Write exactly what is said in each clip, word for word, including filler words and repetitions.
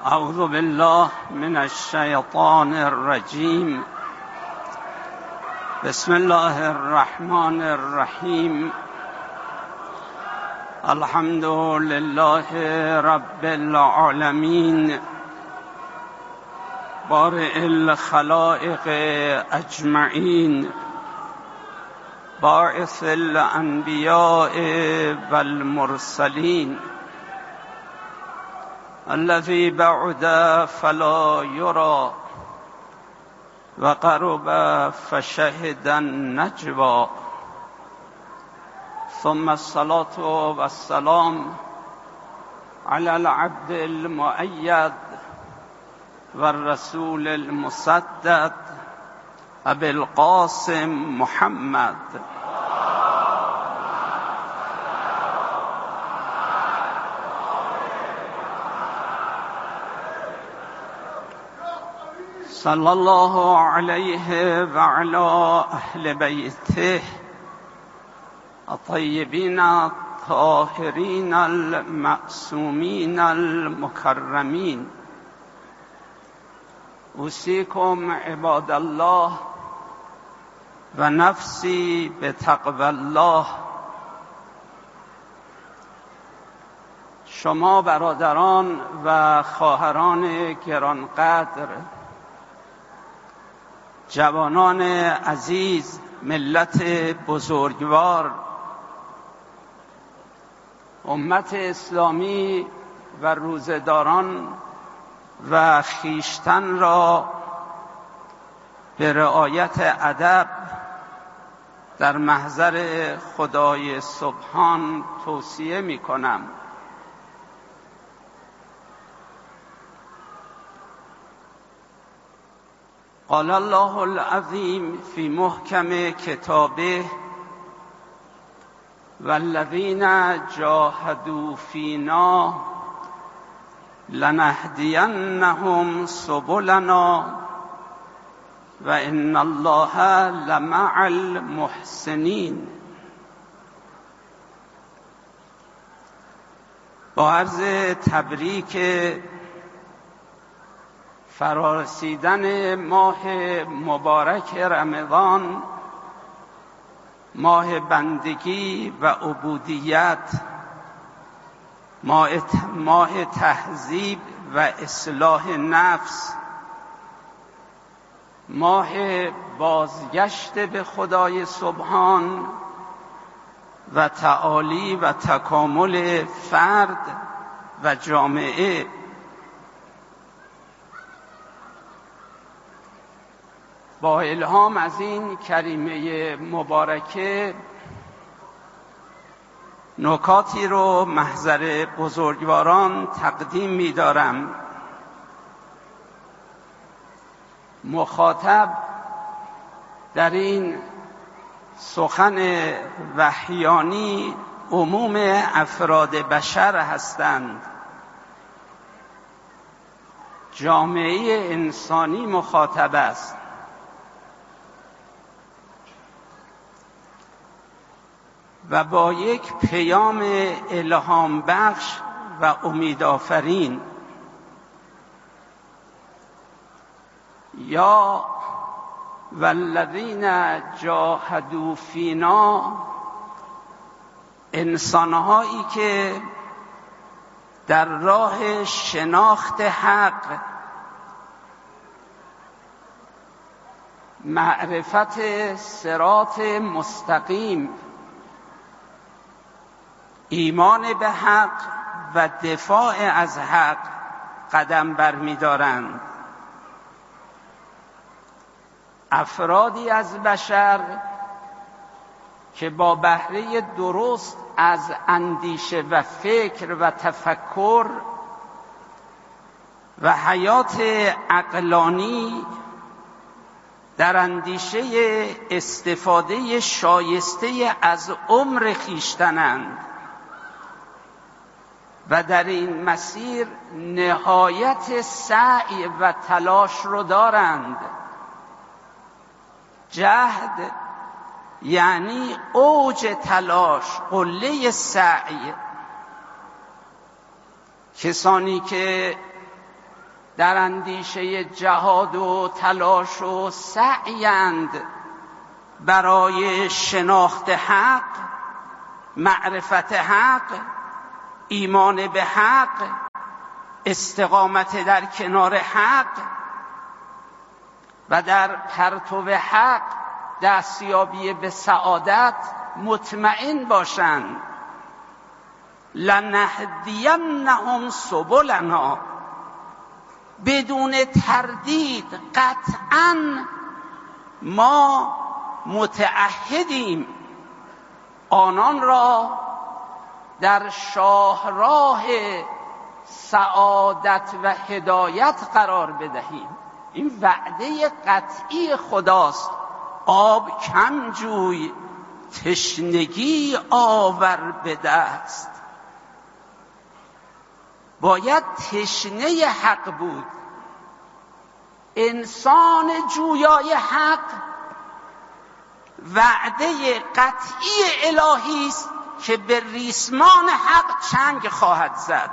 اعوذ بالله من الشیطان الرجیم. بسم الله الرحمن الرحیم. الحمد لله رب العالمین، بارئ الخلائق اجمعین، باعث الانبیاء والمرسلین، الذي بعد فلا يرى وقرب فشهد النجوى، ثم الصلاة والسلام على العبد المؤيد والرسول المسدد أبي القاسم محمد صلى الله عليه وعلى أهل بيته الطيبين الطاهرين المعصومين المكرمين. أوصيكم عباد الله و نفسی بتقوى الله. شما برادران و خواهران گرانقدر، جوانان عزیز، ملت بزرگوار، امت اسلامی و روزه‌داران و خویشتن را به رعایت ادب در محضر خدای سبحان توصیه می کنم. قال الله العظیم فی محکم کتابه والذین جاهدوا فینا لنهدینهم سبلنا و ان الله لمع المحسنین. با عرض تبریک فرارسیدن ماه مبارک رمضان، ماه بندگی و عبودیت، ماه تهذیب و اصلاح نفس، ماه بازگشت به خدای سبحان و تعالی و تکامل فرد و جامعه. با الهام از این کریمه مبارکه نکاتی رو محضر بزرگواران تقدیم می دارم. مخاطب در این سخن وحیانی عموم افراد بشر هستند. جامعه انسانی مخاطب است. و با یک پیام الهام بخش و امیدآفرین. یا والذین جاهدوا فینا، انسانهایی که در راه شناخت حق، معرفت صراط مستقیم، ایمان به حق و دفاع از حق قدم برمی‌دارند. افرادی از بشر که با بهره درست از اندیشه و فکر و تفکر و حیات عقلانی در اندیشه استفاده شایسته از عمر خویشتنند و در این مسیر نهایت سعی و تلاش رو دارند. جهد یعنی اوج تلاش، قله سعی. کسانی که در اندیشه جهاد و تلاش و سعیند برای شناخت حق، معرفت حق، ایمان به حق، استقامت در کنار حق و در پرتو حق دستیابی به سعادت مطمئن باشند. لنهدینهم سبلنا، بدون تردید قطعاً ما متعهدیم آنان را در شاهراه سعادت و هدایت قرار بدهیم. این وعده قطعی خداست. آب کم جوی، تشنگی آور به دست. باید تشنه حق بود. انسان جویای حق وعده قطعی الهی است که به ریسمان حق چنگ خواهد زد.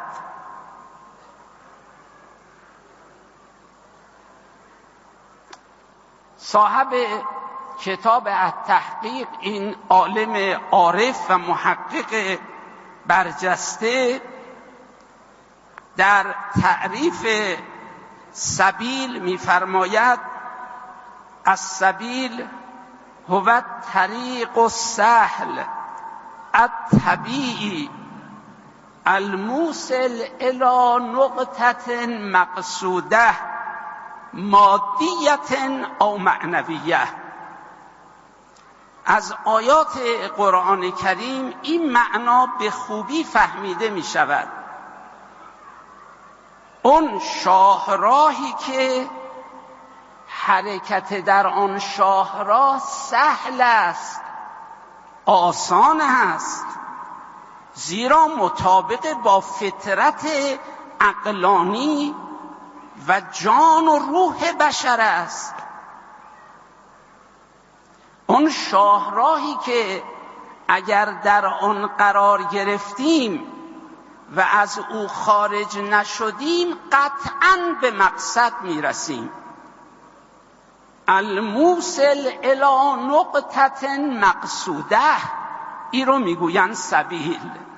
صاحب کتاب التحقیق، این عالم عارف و محقق برجسته، در تعریف سبیل می‌فرماید السبیل هو الطریق السهل الطبیعی الموصل الی نقطة مقصوده مادیت او معنویه. از آیات قرآن کریم این معنا به خوبی فهمیده می شود. اون شاهراهی که حرکت در آن شاهراه سهل است، آسان است، زیرا مطابق با فطرت عقلانی و جان و روح بشر است. اون شاهراهی که اگر در آن قرار گرفتیم و از او خارج نشدیم قطعاً به مقصد میرسیم. الموصل الی نقطة مقصوده، این رو میگویند سبیل.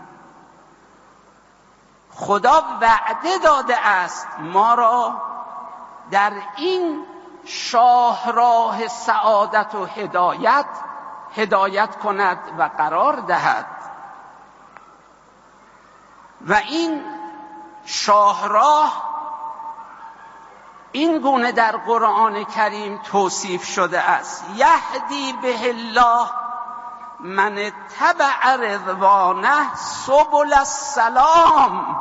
خدا وعده داده است ما را در این شاهراه سعادت و هدایت هدایت کند و قرار دهد. و این شاهراه این گونه در قرآن کریم توصیف شده است: یهدی به الله من اتبع رضوانه سبل السلام.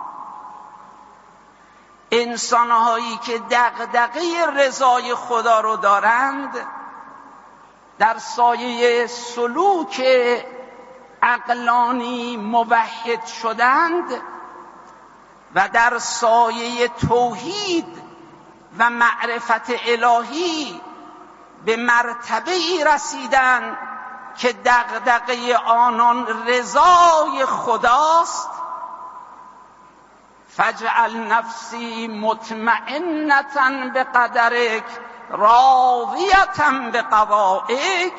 انسانهایی که دغدغه رضای خدا رو دارند، در سایه سلوک عقلانی موحد شدند و در سایه توحید و معرفت الهی به مرتبه ای رسیدند که دغدغه آنان رضای خداست. فاجعل نفسی مطمئنة بقدرک راضیة بقضائک.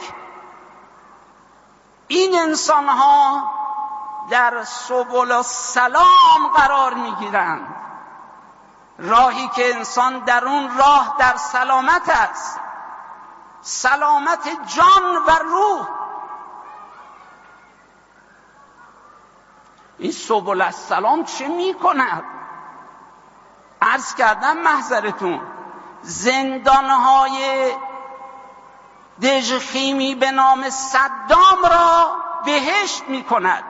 این انسان ها در سبل السلام قرار میگیرند، راهی که انسان در اون راه در سلامت است، سلامت جان و روح. این سبل السلام چه می کند؟ عرض کردم محضرتون، زندانهای دژخیمی به نام صدام را بهشت می کند.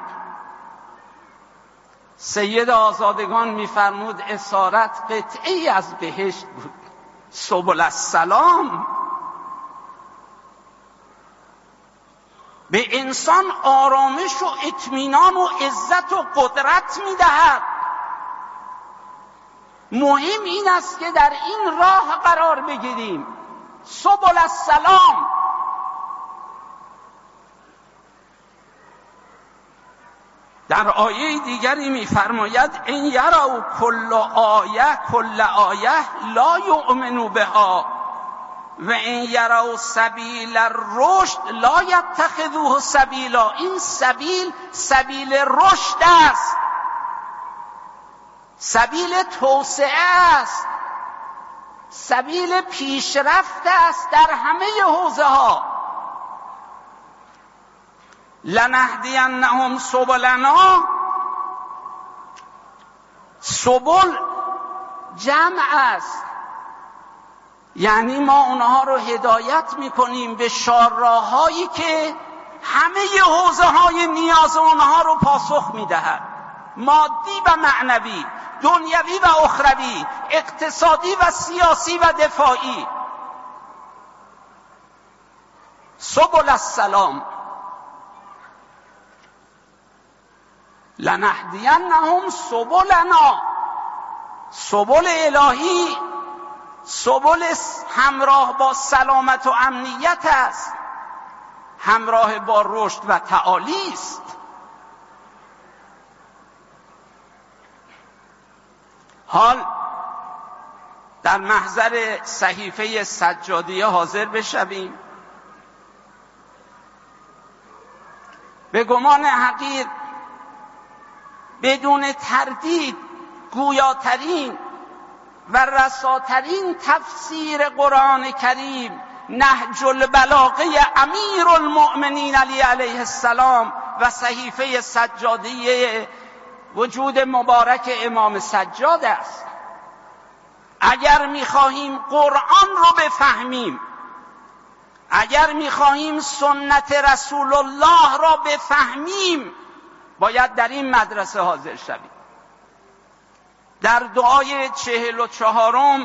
سید آزادگان می فرمود اسارت قطعی از بهشت بود. سبل السلام به انسان آرامش و اطمینان و عزت و قدرت می دهد. مهم این است که در این راه قرار بگیریم. سبل السلام. در آیه دیگری می‌فرماید این یروا کل آیه کل آیه لا یؤمنوا بها و این یروا سبیل الرشد لا یتخذوه سبیلا. این سبیل سبیل رشد است، سبیل توسعه است، سبیل پیشرفت است در همه حوزه ها. لنهدینهم سبلنا، سبل جمع است، یعنی ما اونها رو هدایت میکنیم به شاهراهایی که همه حوزه های نیاز اونها رو پاسخ میدهد، مادی و معنوی، دنیوی و اخروی، اقتصادی و سیاسی و دفاعی. سبل السلام. لنهدینهم سبلنا، سبل الهی سبل همراه با سلامت و امنیت است، همراه با رشد و تعالی است. حال در محضر صحیفه سجادیه حاضر بشویم. به گمان حقیر بدون تردید گویاترین و رساترین تفسیر قرآن کریم، نهج البلاغه امیر المؤمنین علی علیه السلام و صحیفه سجادیه وجود مبارک امام سجاد است. اگر می‌خواهیم قرآن رو بفهمیم، اگر می‌خواهیم سنت رسول الله را بفهمیم، باید در این مدرسه حاضر شویم. در دعای چهل و چهارم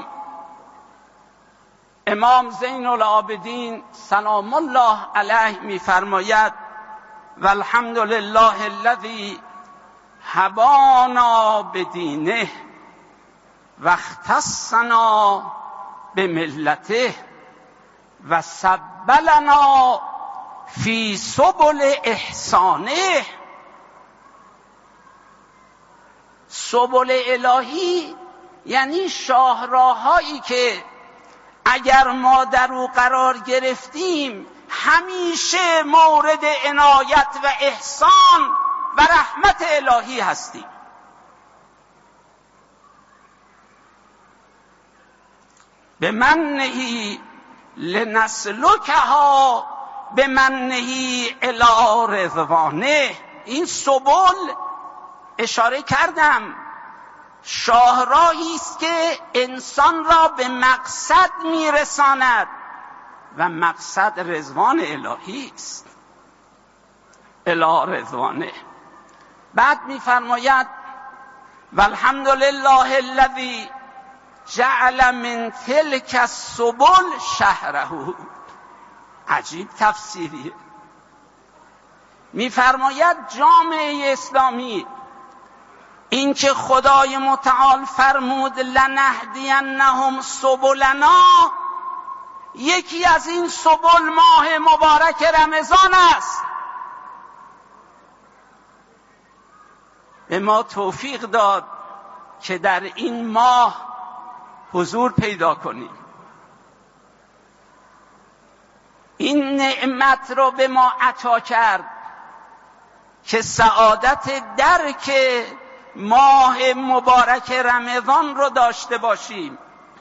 امام زین العابدین سلام الله علیه می‌فرماید والحمد لله الذی هبانا بدینه و اختصنا بملته و سبلنا فی سبل احسانه. سبل الهی یعنی شاهراهایی که اگر ما در او قرار گرفتیم همیشه مورد عنایت و احسان و رحمت الهی هستیم. به منهی لنسلکها به منهی الی رضوانه. این سبل اشاره کردم شاهراهی است که انسان را به مقصد میرساند و مقصد رضوان الهی است. الی رضوانه. بعد میفرماید والحمد لله الذی جعل من تلک السبل شهره. عجیب تفسیریه. میفرماید جامعه اسلامی این که خدای متعال فرمود لنهدینهم سبلنا، یکی از این سبل ماه مبارک رمضان است. به ما توفیق داد که در این ماه حضور پیدا کنیم. این نعمت رو به ما عطا کرد که سعادت درک ماه مبارک رمضان رو داشته باشیم.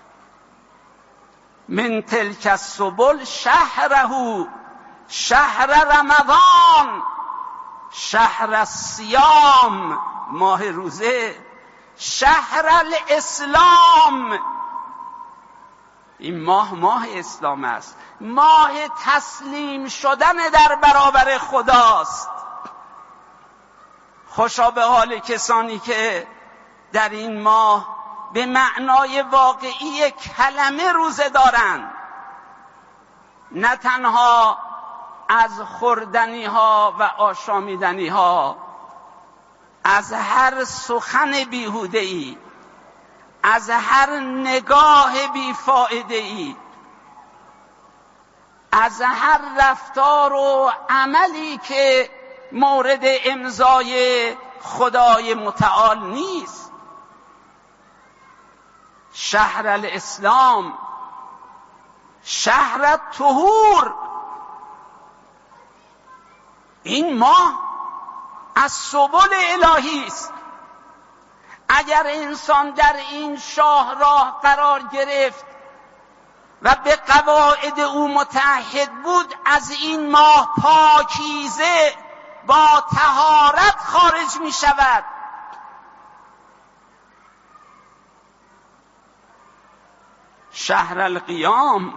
من تلک السبل شهره، شهر رمضان، شهر الصیام، ماه روزه، شهر الاسلام. این ماه ماه اسلام است، ماه تسلیم شدن در برابر خداست. خوشا به حال کسانی که در این ماه به معنای واقعی کلمه روزه دارند، نه تنها از خوردنی ها و آشامیدنی ها، از هر سخن بیهوده ای، از هر نگاه بیفایده ای، از هر رفتار و عملی که مورد امضای خدای متعال نیست. شهر الاسلام شهر الطهور. این ماه از سبل الهی است. اگر انسان در این شاهراه قرار گرفت و به قواعد او متعهد بود، از این ماه پاکیزه با طهارت خارج می شود. شهر القیام،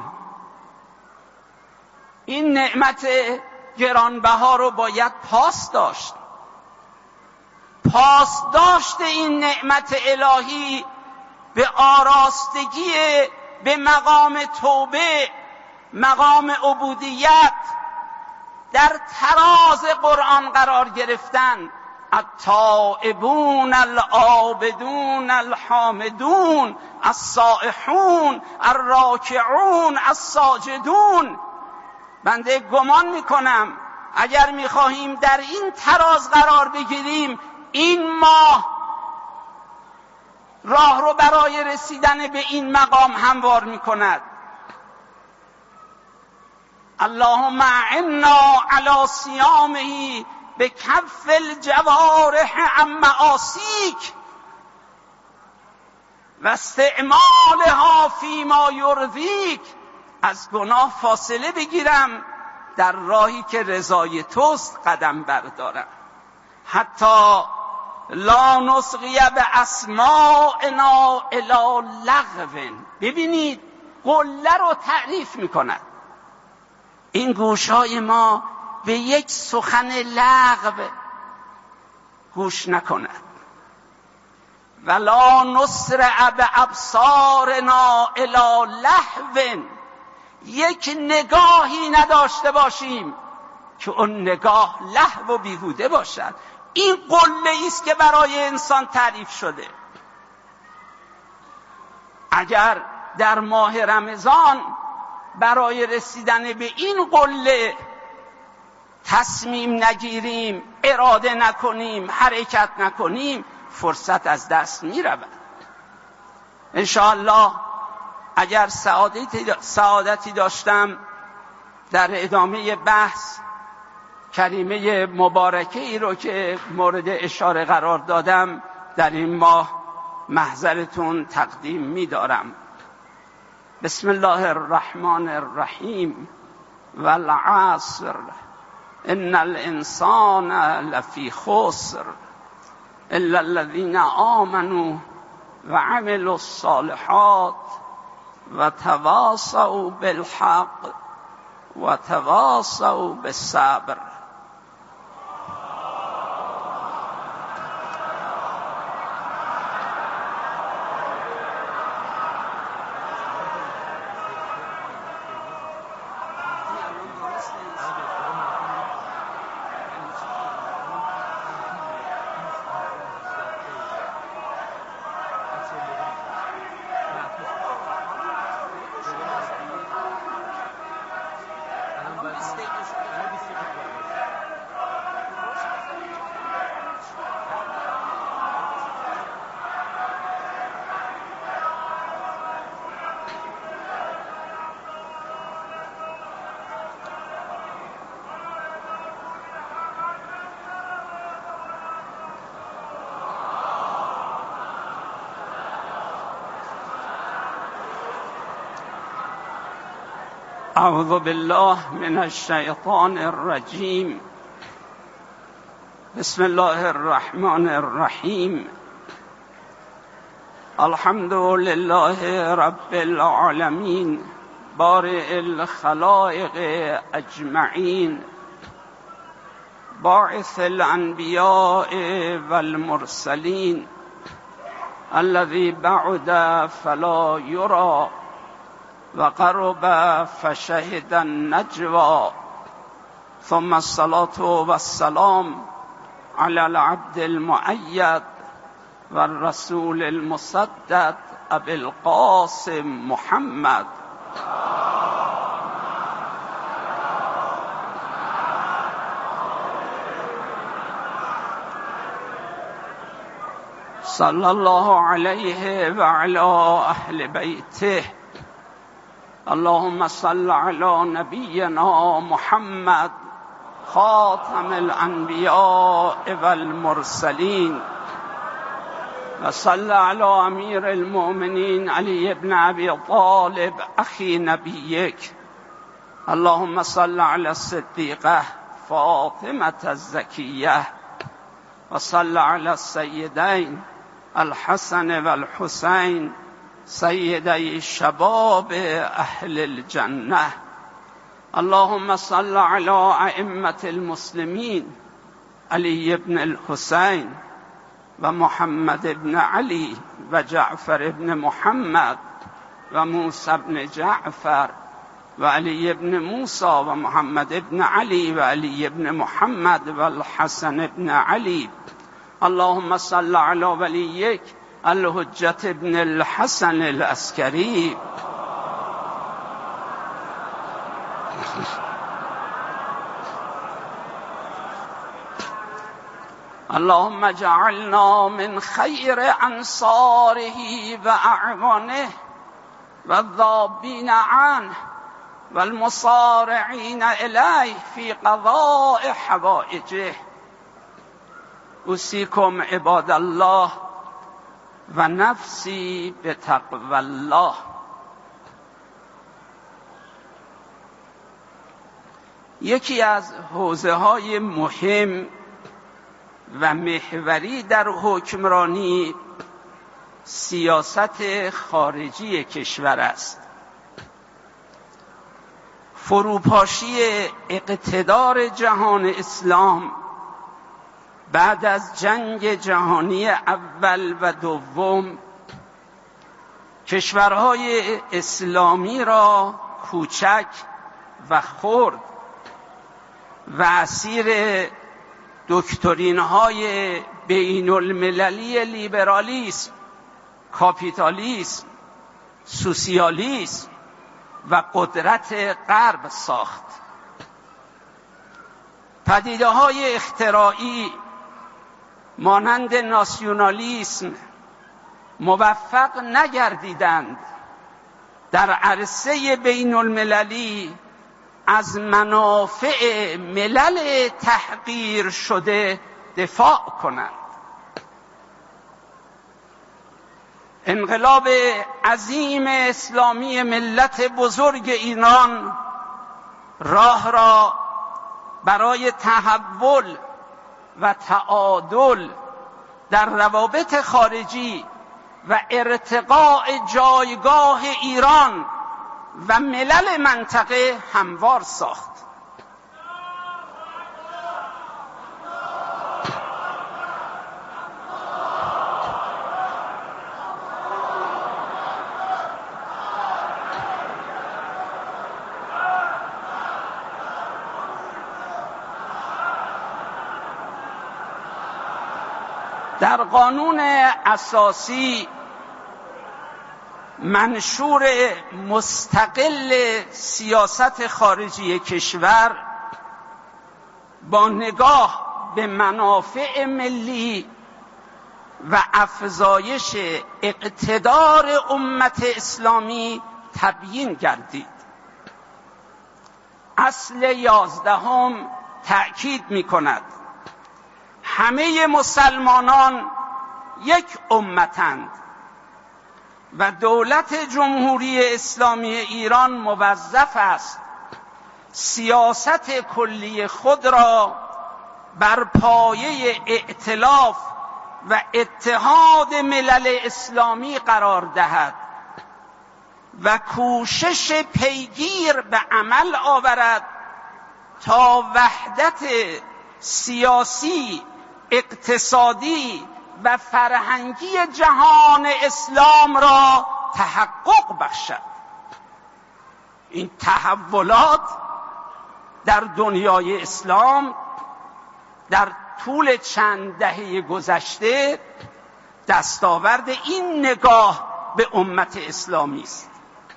این نعمت گرانبها رو باید پاس داشت. پاس داشت این نعمت الهی به آراستگی، به مقام توبه، مقام عبودیت، در تراز قرآن قرار گرفتن. التائبون العابدون الحامدون السائحون الراکعون الساجدون. بنده گمان میکنم اگر میخواهیم در این تراز قرار بگیریم، این ماه راه رو برای رسیدن به این مقام هموار میکند. اللهم اعنا علی صیامه بکف الجوارح عن معاصیک و استعمالها فیما یرضیک. از گناه فاصله بگیرم، در راهی که رضای توست قدم بردارم. حتی لا نصغی باسماعنا الی لغو. ببینید قله رو تعریف میکند. این گوشهای ما به یک سخن لغو گوش نکند. ولا نسرع بابصارنا الی لهو. یک نگاهی نداشته باشیم که اون نگاه لهو و بیهوده باشد. این قله است که برای انسان تعریف شده. اگر در ماه رمضان برای رسیدن به این قله تصمیم نگیریم، اراده نکنیم، حرکت نکنیم، فرصت از دست می رود. انشاءالله اگر سعادتی, سعادتی داشتم در ادامه بحث کریمه مبارکه ای رو که مورد اشاره قرار دادم در این ماه محضرتون تقدیم می دارم. بسم الله الرحمن الرحیم. والعصر ان الانسان لفی خسر الا الذین آمنوا وعملوا الصالحات وتواصوا بالحق وتواصوا بالصبر. اعوذ بالله من الشیطان الرجیم. بسم الله الرحمن الرحیم. الحمد لله رب العالمین بارئ الخلائق اجمعین باعث الانبیاء والمرسلین الذي بعد فلا یرى وقرب فشهد النجوى ثم الصلاة والسلام على العبد المؤيد والرسول المسدد أبي القاسم محمد. صلی الله علیه و علی اهل بیته. اللهم صل علی نبینا محمد خاتم الانبیاء والمرسلین و صل علی امیر المؤمنین علی ابن ابی طالب اخی نبیک. اللهم صل علی الصدیقه فاطمه الزکیه و صل علی السیدین الحسن و الحسین سیدی شباب اهل الجنه. اللهم صل علی ائمة المسلمین علی ابن الحسین و محمد ابن علی و جعفر ابن محمد و موسی ابن جعفر و علی ابن موسی و محمد ابن علی و علی ابن محمد و الحسن ابن علی. اللهم صل علی ولیک الحجة ابن الحسن العسکری. اللهم اجعلنا من خیر انصاره و اعوانه و الذابین عنه و المصارعین الیه فی قضاء حوائجه. اوصیکم عباد الله و نفسی بتقوی الله. یکی از حوزه‌های مهم و محوری در حکمرانی سیاست خارجی کشور است. فروپاشی اقتدار جهان اسلام بعد از جنگ جهانی اول و دوم کشورهای اسلامی را کوچک و خرد و اسیر دکترین‌های بین المللی لیبرالیسم، کاپیتالیسم، سوسیالیسم و قدرت غرب ساخت. پدیده‌های اختراعی مانند ناسیونالیسم موفق نگردیدند در عرصه بین المللی از منافع ملل تحقیر شده دفاع کنند. انقلاب عظیم اسلامی ملت بزرگ ایران راه را برای تحول و تعادل در روابط خارجی و ارتقاء جایگاه ایران و ملل منطقه هموار ساخت. در قانون اساسی منشور مستقل سیاست خارجی کشور با نگاه به منافع ملی و افزایش اقتدار امت اسلامی تبیین گردید. اصل یازدهم تأکید می کند همه مسلمانان یک امتند و دولت جمهوری اسلامی ایران موظف است سیاست کلی خود را بر پایه ائتلاف و اتحاد ملل اسلامی قرار دهد و کوشش پیگیر به عمل آورد تا وحدت سیاسی، اقتصادی و فرهنگی جهان اسلام را تحقق بخشد. این تحولات در دنیای اسلام در طول چند دهه گذشته دستاورد این نگاه به امت اسلامی است.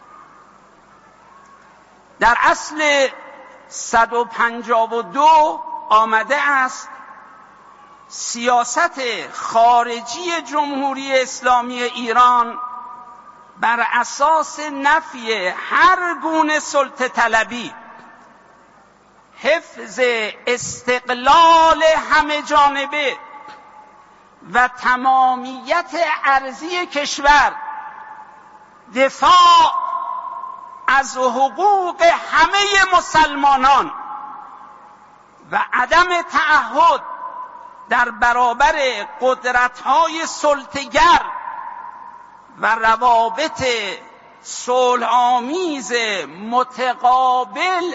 در اصل صد و پنجاه و دو آمده است سیاست خارجی جمهوری اسلامی ایران بر اساس نفی هر گونه سلطه طلبی، حفظ استقلال همه جانبه و تمامیت ارضی کشور، دفاع از حقوق همه مسلمانان و عدم تعهد در برابر قدرت‌های سلطه‌گر و روابط صلح‌آمیز متقابل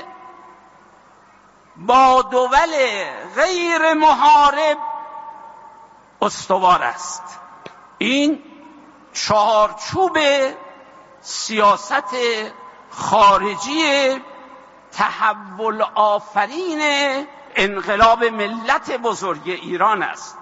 با دول غیر محارب استوار است. این چارچوب سیاست خارجی تحول آفرین انقلاب ملت بزرگ ایران است.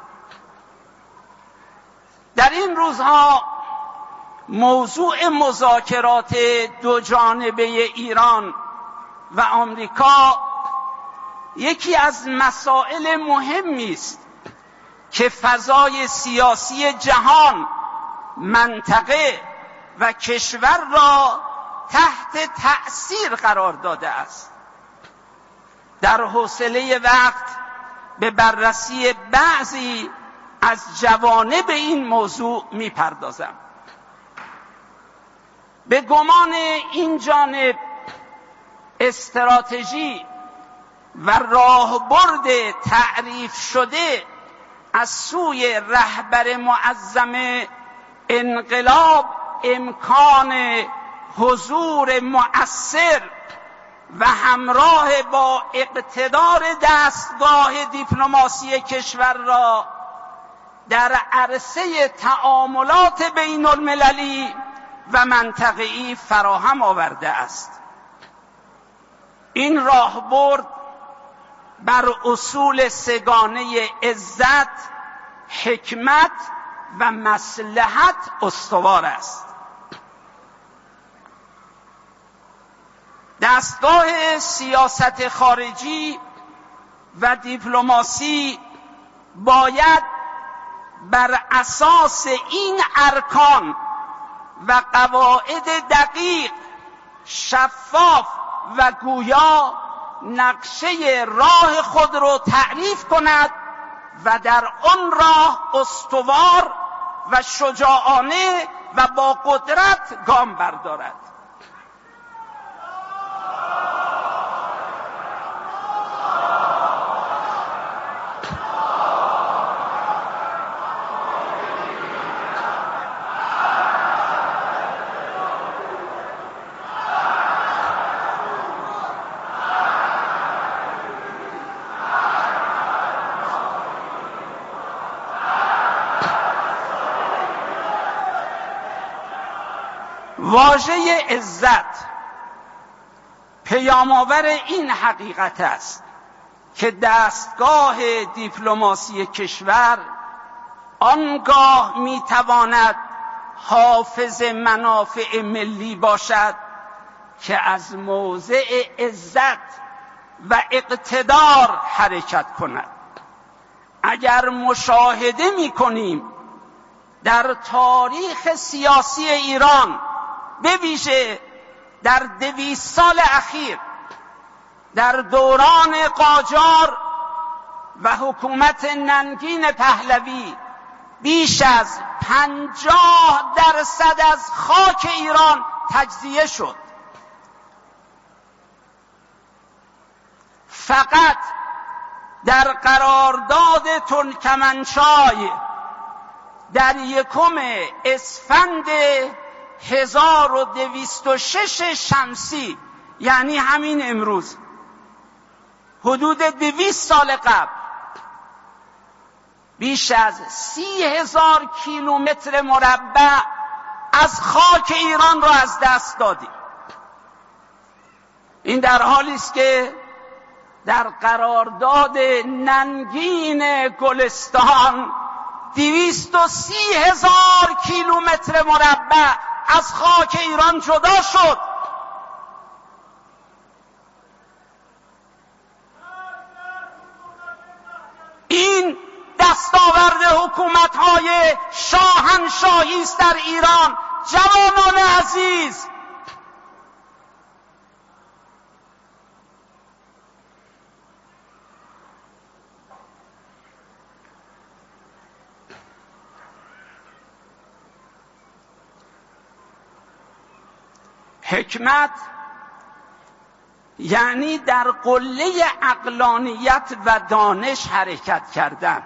در این روزها موضوع مذاکرات دو جانبه ایران و آمریکا یکی از مسائل مهمی است که فضای سیاسی جهان، منطقه و کشور را تحت تأثیر قرار داده است. در حوصله وقت به بررسی بعضی از جوانب این موضوع می‌پردازم. به گمان این جانب استراتژی و راهبرد تعریف شده از سوی رهبر معظم انقلاب امکان حضور مؤثر و همراه با اقتدار دستگاه دیپلماسی کشور را در عرصه تعاملات بین المللی و منطقه‌ای فراهم آورده است. این راهبرد بر اصول سگانه عزت، حکمت و مصلحت استوار است. دستگاه سیاست خارجی و دیپلماسی باید بر اساس این ارکان و قواعد دقیق، شفاف و گویا نقشه راه خود را تعریف کند و در آن راه استوار و شجاعانه و با قدرت گام بردارد. واژه عزت پیام‌آور این حقیقت است که دستگاه دیپلماسی کشور آنگاه میتواند حافظ منافع ملی باشد که از موضع عزت و اقتدار حرکت کند. اگر مشاهده می‌کنیم در تاریخ سیاسی ایران، به ویژه در دویست سال اخیر، در دوران قاجار و حکومت ننگین پهلوی، بیش از پنجاه درصد از خاک ایران تجزیه شد. فقط در قرارداد ترکمنچای در یکم اسفند هزار و دویست و شش شمسی، یعنی همین امروز، حدود دویست سال قبل، بیش از سی هزار کیلومتر مربع از خاک ایران را از دست دادیم. این در حالی است که در قرارداد ننگین گلستان دویست و سی هزار کیلومتر مربع از خاک ایران جدا شد. این دست صورتهای شاهنشاهی است در ایران. جوانان عزیز، حکمت یعنی در قله عقلانیت و دانش حرکت کردن.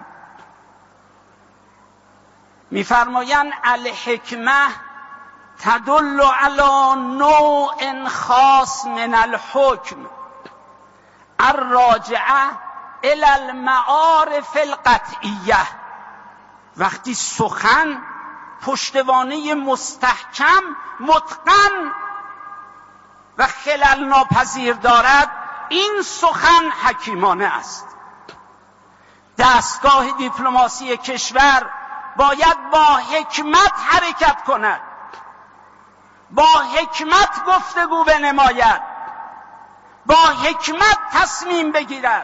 می‌فرمایند الحکمه تدل علی نوع خاص من الحکم الراجعه الی المعارف القطعیه. وقتی سخن پشتوانه مستحکم، متقن و خلل ناپذیر دارد، این سخن حکیمانه است. دستگاه دیپلماسی کشور باید با حکمت حرکت کند، با حکمت گفتگو بنماید، با حکمت تصمیم بگیرد.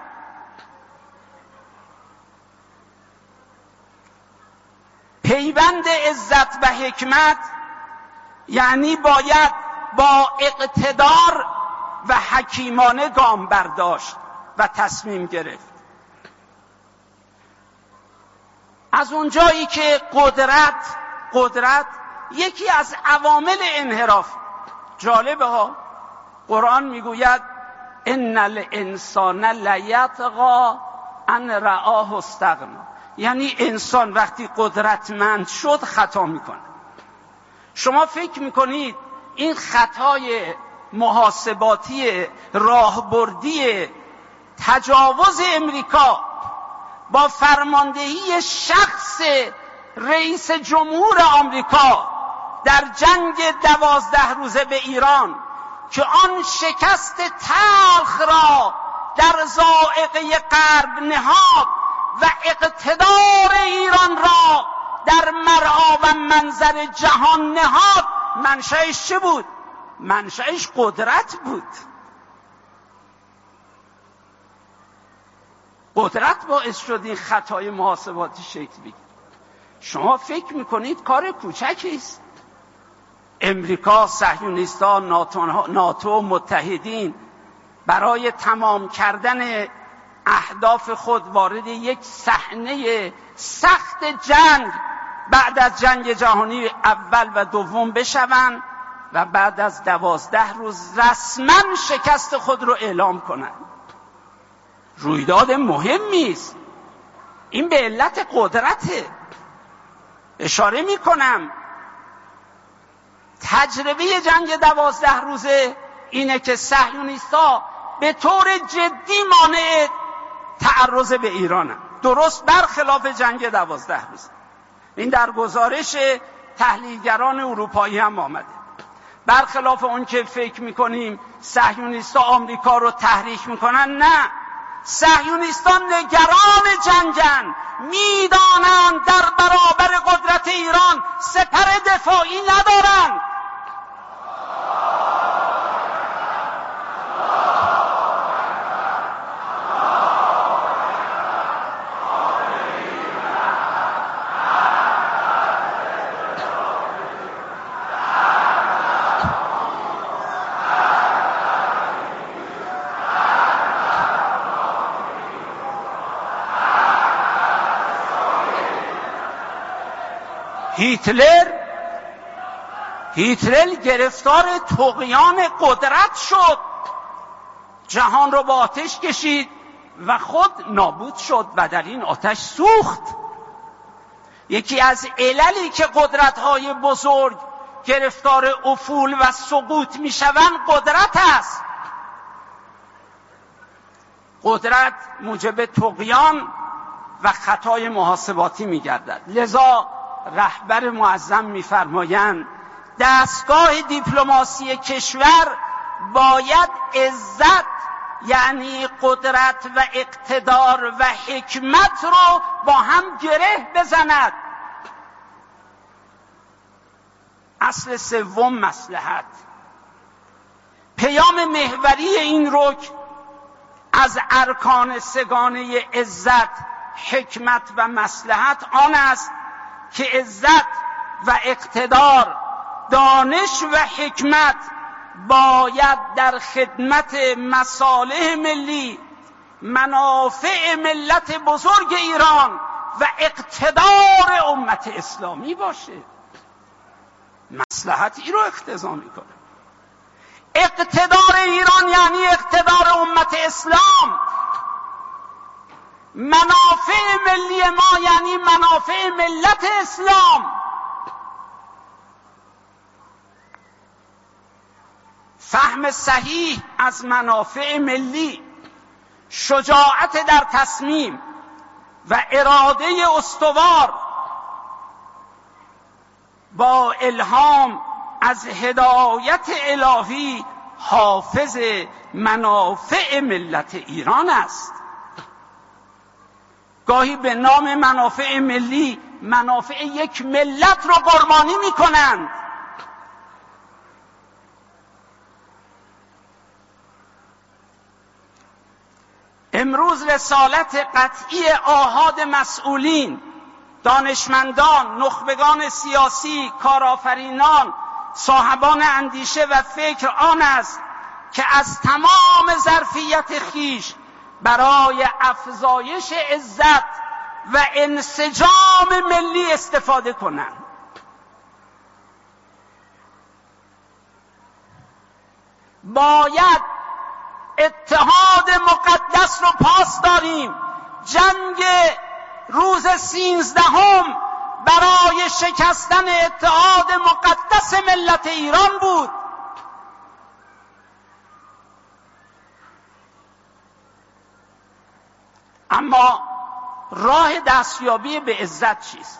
پیوند عزت و حکمت یعنی باید با اقتدار و حکیمانه گام برداشت و تصمیم گرفت. از اونجایی که قدرت قدرت یکی از عوامل انحراف، جالبه ها، قرآن میگوید ان الانسان لیطغی ان رآه استغنی. یعنی انسان وقتی قدرتمند شد خطا میکنه. شما فکر میکنید این خطای محاسباتی راهبردی تجاوز امریکا با فرماندهی شخص رئیس جمهور آمریکا در جنگ دوازده روزه به ایران که آن شکست تلخ را در ذائقه غرب نهاد و اقتدار ایران را در مرعا و منظر جهان نهاد، منشأش چه بود؟ منشأش قدرت بود. قدرت باعث شد این خطای محاسباتی شکل بگیره. شما فکر میکنید کار کوچکی است؟ امریکا، صهیونیست‌ها، ناتو, ناتو متحدین برای تمام کردن اهداف خود وارد یک صحنه سخت جنگ بعد از جنگ جهانی اول و دوم بشوند و بعد از دوازده روز رسما شکست خود رو اعلام کنند. رویداد مهمی است. این به علت قدرته. اشاره میکنم تجربه جنگ دوازده روزه اینه که صهیونیست‌ها به طور جدی مانع تعرض به ایرانن، درست برخلاف جنگ دوازده روزه. این در گزارش تحلیلگران اروپایی هم آمده. برخلاف اون که فکر میکنیم صهیونیست‌ها آمریکا رو تحریک میکنن، نه، صهیونیستان نگران جنگن، میدانند در برابر قدرت ایران سپر دفاعی ندارند. هیتلر هیتلر گرفتار طغیان قدرت شد، جهان رو با آتش کشید و خود نابود شد و در این آتش سوخت. یکی از عللی که قدرت‌های بزرگ گرفتار افول و سقوط می‌شوند قدرت است. قدرت موجب طغیان و خطای محاسباتی می‌گردد. لذا رهبر معظم می‌فرمایند دستگاه دیپلماسی کشور باید عزت یعنی قدرت و اقتدار و حکمت رو با هم گره بزند. اصل سوم مصلحت. پیام محوری این رکن از ارکان سگانه عزت، حکمت و مصلحت آن است که عزت و اقتدار، دانش و حکمت باید در خدمت مصالح ملی، منافع ملت بزرگ ایران و اقتدار امت اسلامی باشه. مصلحتی رو اقتضا میکنه. اقتدار ایران یعنی اقتدار امت اسلام. منافع ملی ما یعنی منافع ملت اسلام. فهم صحیح از منافع ملی، شجاعت در تصمیم و اراده استوار با الهام از هدایت الهی حافظ منافع ملت ایران است. گاهی به نام منافع ملی منافع یک ملت رو قربانی می کنند. امروز رسالت قطعی آحاد مسئولین، دانشمندان، نخبگان سیاسی، کارآفرینان، صاحبان اندیشه و فکر آن است که از تمام ظرفیت خویش برای افزایش عزت و انسجام ملی استفاده کنند. باید اتحاد مقدس رو پاس داریم. جنگ روز سیزدهم برای شکستن اتحاد مقدس ملت ایران بود. اما راه دستیابی به عزت چیست؟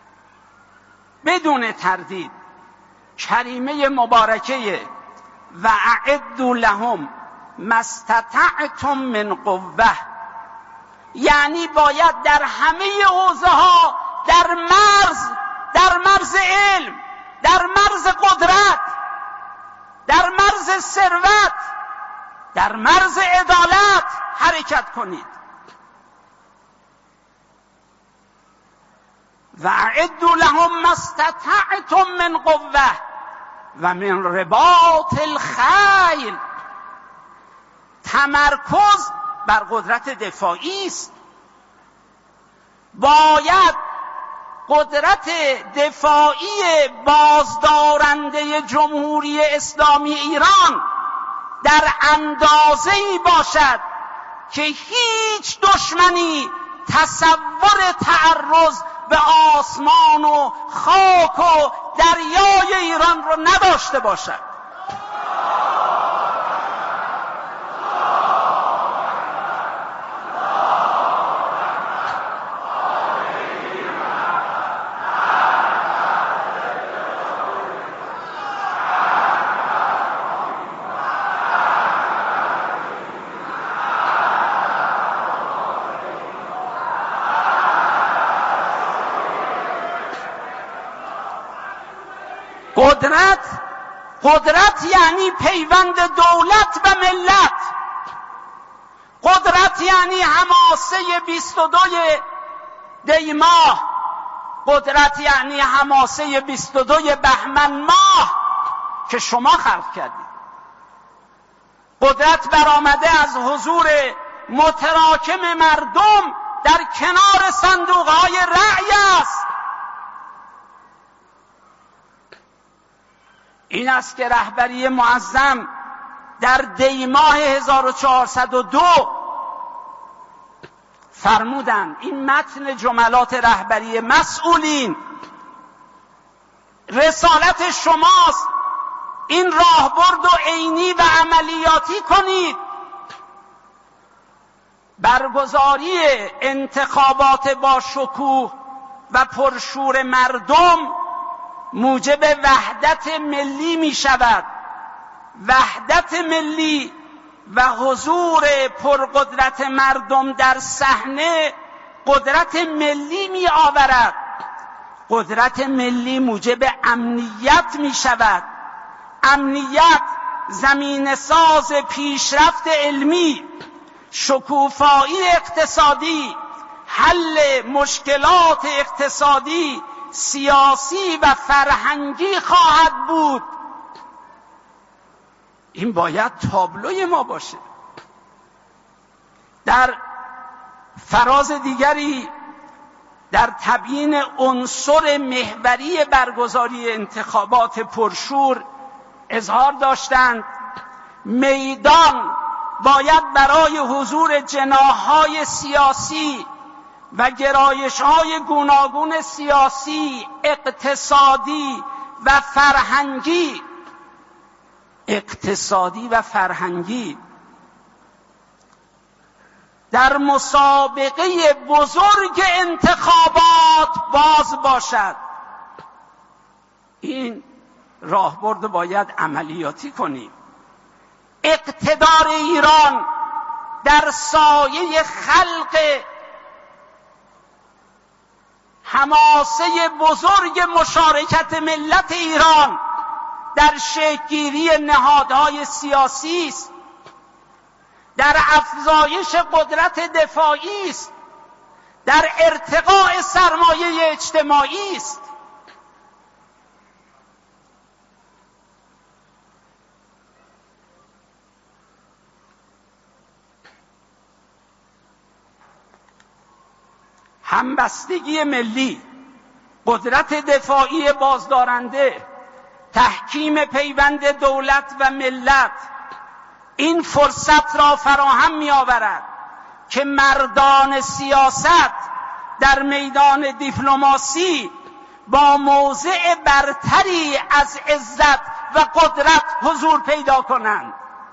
بدون تردید کریمه مبارکه و اعدوا لهم ما استطعتم من قوه، یعنی باید در همه حوزه ها، در مرز در مرز علم، در مرز قدرت، در مرز ثروت، در مرز عدالت حرکت کنید. و اعدوا لهم ما استطعتم من قوه و من رباط الخیل. تمرکز بر قدرت دفاعی است. باید قدرت دفاعی بازدارنده جمهوری اسلامی ایران در اندازه‌ای باشد که هیچ دشمنی تصور تعرض به آسمان و خاک و دریای ایران رو نداشته باشد. قدرت قدرت یعنی پیوند دولت و ملت. قدرت یعنی حماسه بیست و دو دی ماه. قدرت یعنی حماسه بیست و دو بهمن ماه که شما خلق کردید. قدرت برآمده از حضور متراکم مردم در کنار صندوق‌های رأی است. این است که رهبری معظم در دی ماه هزار و چهارصد و دو فرمودند. این متن جملات رهبری مسئولین. رسالت شماست این راهبرد و عینی و عملیاتی کنید. برگزاری انتخابات با شکوه و پرشور مردم موجب وحدت ملی می شود. وحدت ملی و حضور پرقدرت مردم در صحنه قدرت ملی می آورد. قدرت ملی موجب امنیت می شود. امنیت زمین ساز پیشرفت علمی، شکوفایی اقتصادی، حل مشکلات اقتصادی سیاسی و فرهنگی خواهد بود. این باید تابلوی ما باشه. در فراز دیگری در تبیین عنصر محوری برگزاری انتخابات پرشور اظهار داشتند میدان باید برای حضور جناح‌های سیاسی و گرایش‌های گوناگون سیاسی، اقتصادی و فرهنگی اقتصادی و فرهنگی در مسابقه بزرگ انتخابات باز باشد. این راهبرد باید عملیاتی کنیم. اقتدار ایران در سایه خلق حماسه بزرگ مشارکت ملت ایران در شکل‌گیری نهادهای سیاسی است، در افزایش قدرت دفاعی است، در ارتقاء سرمایه اجتماعی است. همبستگی ملی، قدرت دفاعی بازدارنده، تحکیم پیوند دولت و ملت این فرصت را فراهم می‌آورد که مردان سیاست در میدان دیپلماسی با موضع برتری از عزت و قدرت حضور پیدا کنند.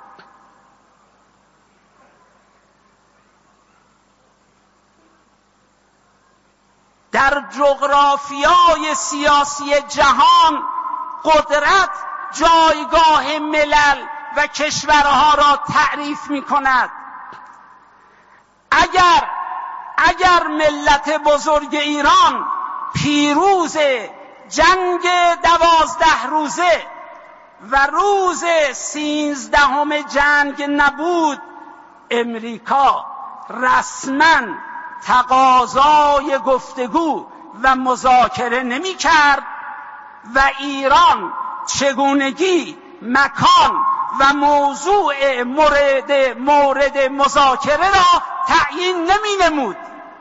در جغرافیای سیاسی جهان قدرت جایگاه ملل و کشورها را تعریف می کند. اگر اگر ملت بزرگ ایران پیروز جنگ دوازده روزه و روز سیزدهم جنگ نبود، امریکا رسما تقاضای گفتگو و مذاکره نمی کرد و ایران چگونگی، مکان و موضوع مورد مورد مذاکره را تعیین نمی نمود.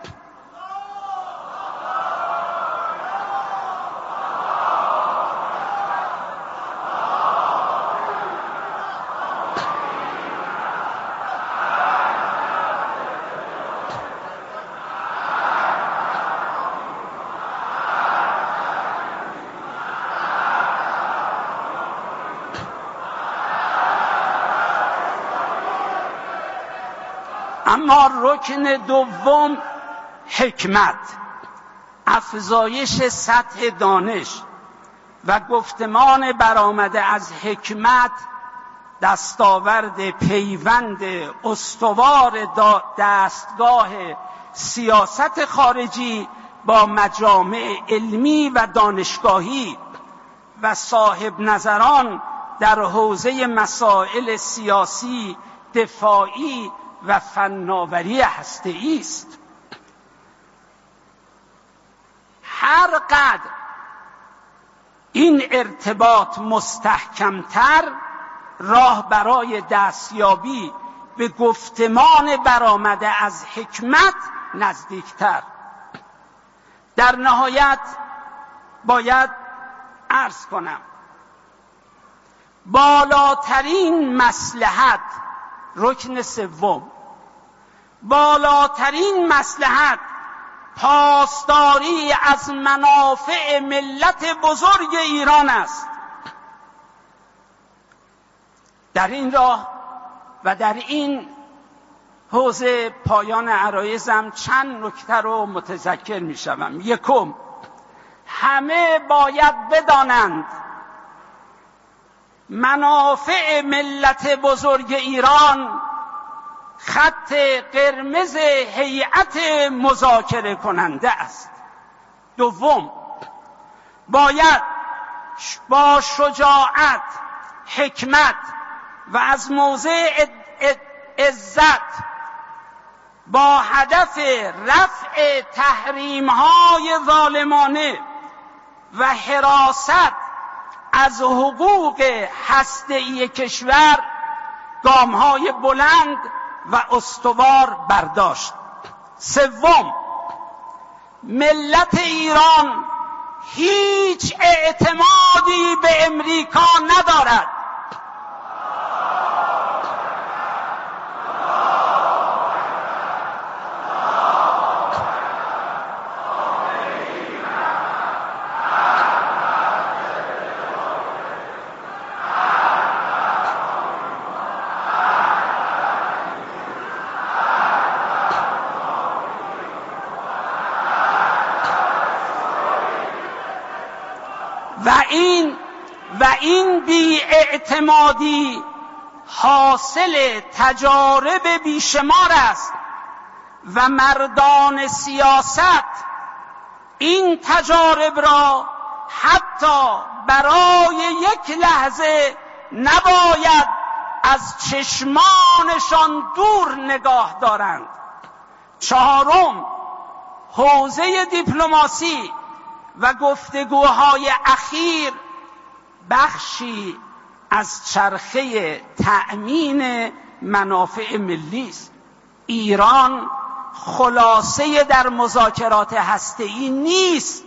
اما رکن دوم، حکمت، افزایش سطح دانش و گفتمان برآمده از حکمت دستاورد پیوند استوار دستگاه سیاست خارجی با مجامع علمی و دانشگاهی و صاحب نظران در حوزه مسائل سیاسی، دفاعی و فناوری هسته‌ای است. هر قدر این ارتباط مستحکمتر، راه برای دستیابی به گفتمان برآمده از حکمت نزدیکتر. در نهایت باید عرض کنم بالاترین مصلحت، رکن سوم، بالاترین مصلحت پاسداری از منافع ملت بزرگ ایران است. در این راه و در این حوزه پایان عرایضم چند نکته رو متذکر می شوم. یکم، همه باید بدانند منافع ملت بزرگ ایران خط قرمز هیئت مذاکره کننده است. دوم، باید با شجاعت، حکمت و از موضع عزت با هدف رفع تحریم‌های ظالمانه و حراست از حقوق هسته‌ای کشور گام‌های بلند و استوار برداشت. سوم، ملت ایران هیچ اعتمادی به امریکا ندارد. و این و این بی‌اعتمادی حاصل تجارب بیشمار است و مردان سیاست این تجارب را حتی برای یک لحظه نباید از چشمانشان دور نگاه دارند. چهارم، حوزه دیپلماسی و گفتگوهای اخیر بخشی از چرخه تأمین منافع ملی است. ایران خلاصه در مذاکرات هسته‌ای نیست.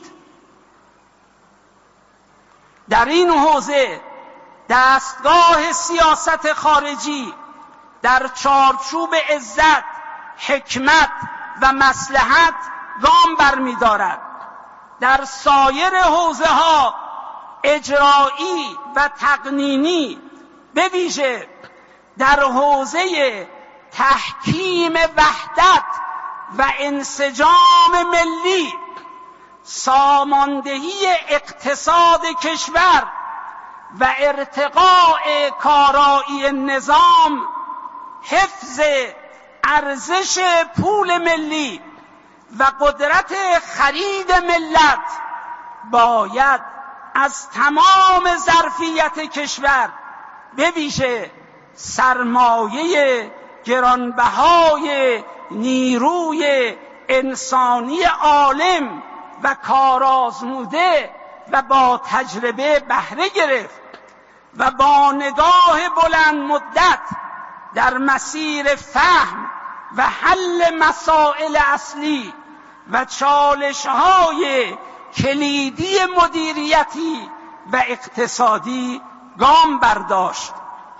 در این حوزه دستگاه سیاست خارجی در چارچوب عزت، حکمت و مصلحت گام برمی‌دارد. در سایر حوزه ها اجرایی و تقنینی، به ویژه در حوزه تحکیم وحدت و انسجام ملی، ساماندهی اقتصاد کشور و ارتقاء کارایی نظام، حفظ ارزش پول ملی و قدرت خرید ملت باید از تمام ظرفیت کشور، به ویژه سرمایه گرانبهای نیروی انسانی عالم و کارآزموده و با تجربه بهره گرفت و با نگاه بلند مدت در مسیر فهم و حل مسائل اصلی و چالش‌های کلیدی مدیریتی و اقتصادی گام برداشت.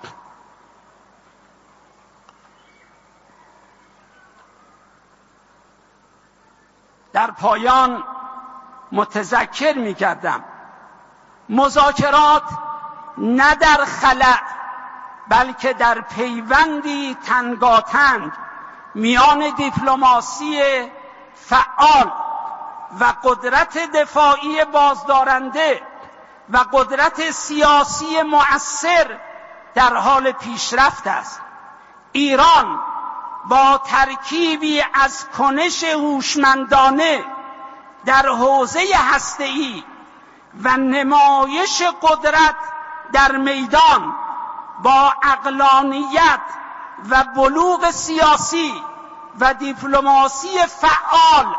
در پایان متذکر می‌کردم مذاکرات نه در خلأ بلکه در پیوندی تنگاتنگ میان دیپلماسی فعال و قدرت دفاعی بازدارنده و قدرت سیاسی مؤثر در حال پیشرفت است. ایران با ترکیبی از کنش هوشمندانه در حوزه هسته‌ای و نمایش قدرت در میدان با عقلانیت و بلوغ سیاسی و دیپلماسی فعال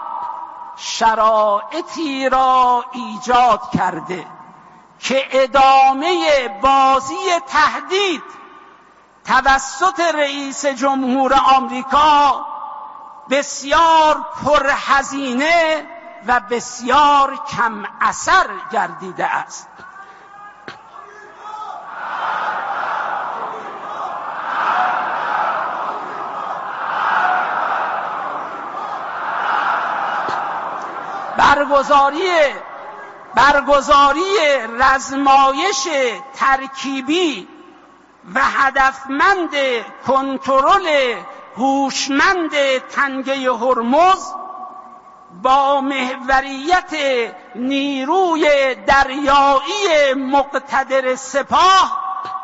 شرایطی را ایجاد کرده که ادامه بازی تهدید توسط رئیس جمهور آمریکا بسیار پرهزینه و بسیار کم اثر گردیده است. برگزاری برگزاری رزمایش ترکیبی و هدفمند کنترل هوشمند تنگه هرمز با محوریت نیروی دریایی مقتدر سپاه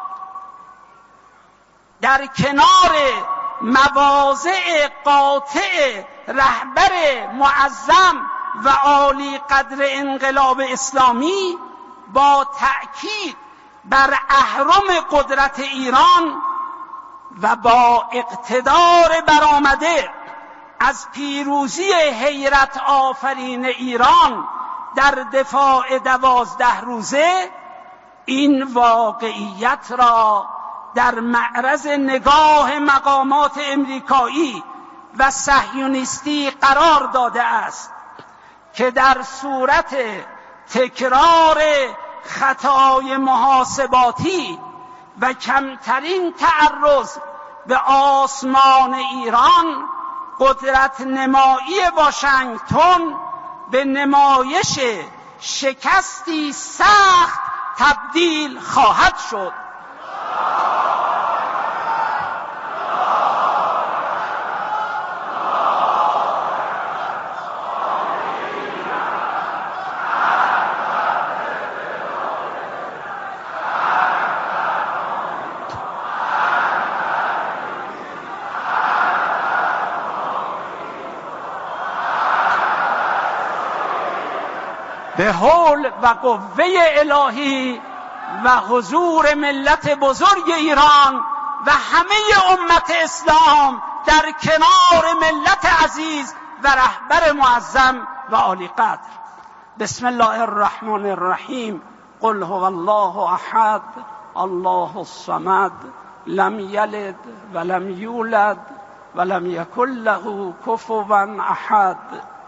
در کنار مواضع قاطع رهبر معظم و عالی قدر انقلاب اسلامی با تأکید بر اهرم قدرت ایران و با اقتدار برآمده از پیروزی حیرت آفرین ایران در دفاع دوازده روزه این واقعیت را در معرض نگاه مقامات امریکایی و صهیونیستی قرار داده است که در صورت تکرار خطای محاسباتی و کمترین تعرض به آسمان ایران، قدرت نمایی واشنگتن به نمایش شکستی سخت تبدیل خواهد شد. به حول و قوه الهی و حضور ملت بزرگ ایران و همه امت اسلام در کنار ملت عزیز و رهبر معظم و عالی قدر. بسم الله الرحمن الرحیم. قل هو الله احد الله الصمد لم یلد ولم یولد ولم یکن له کفوا احد.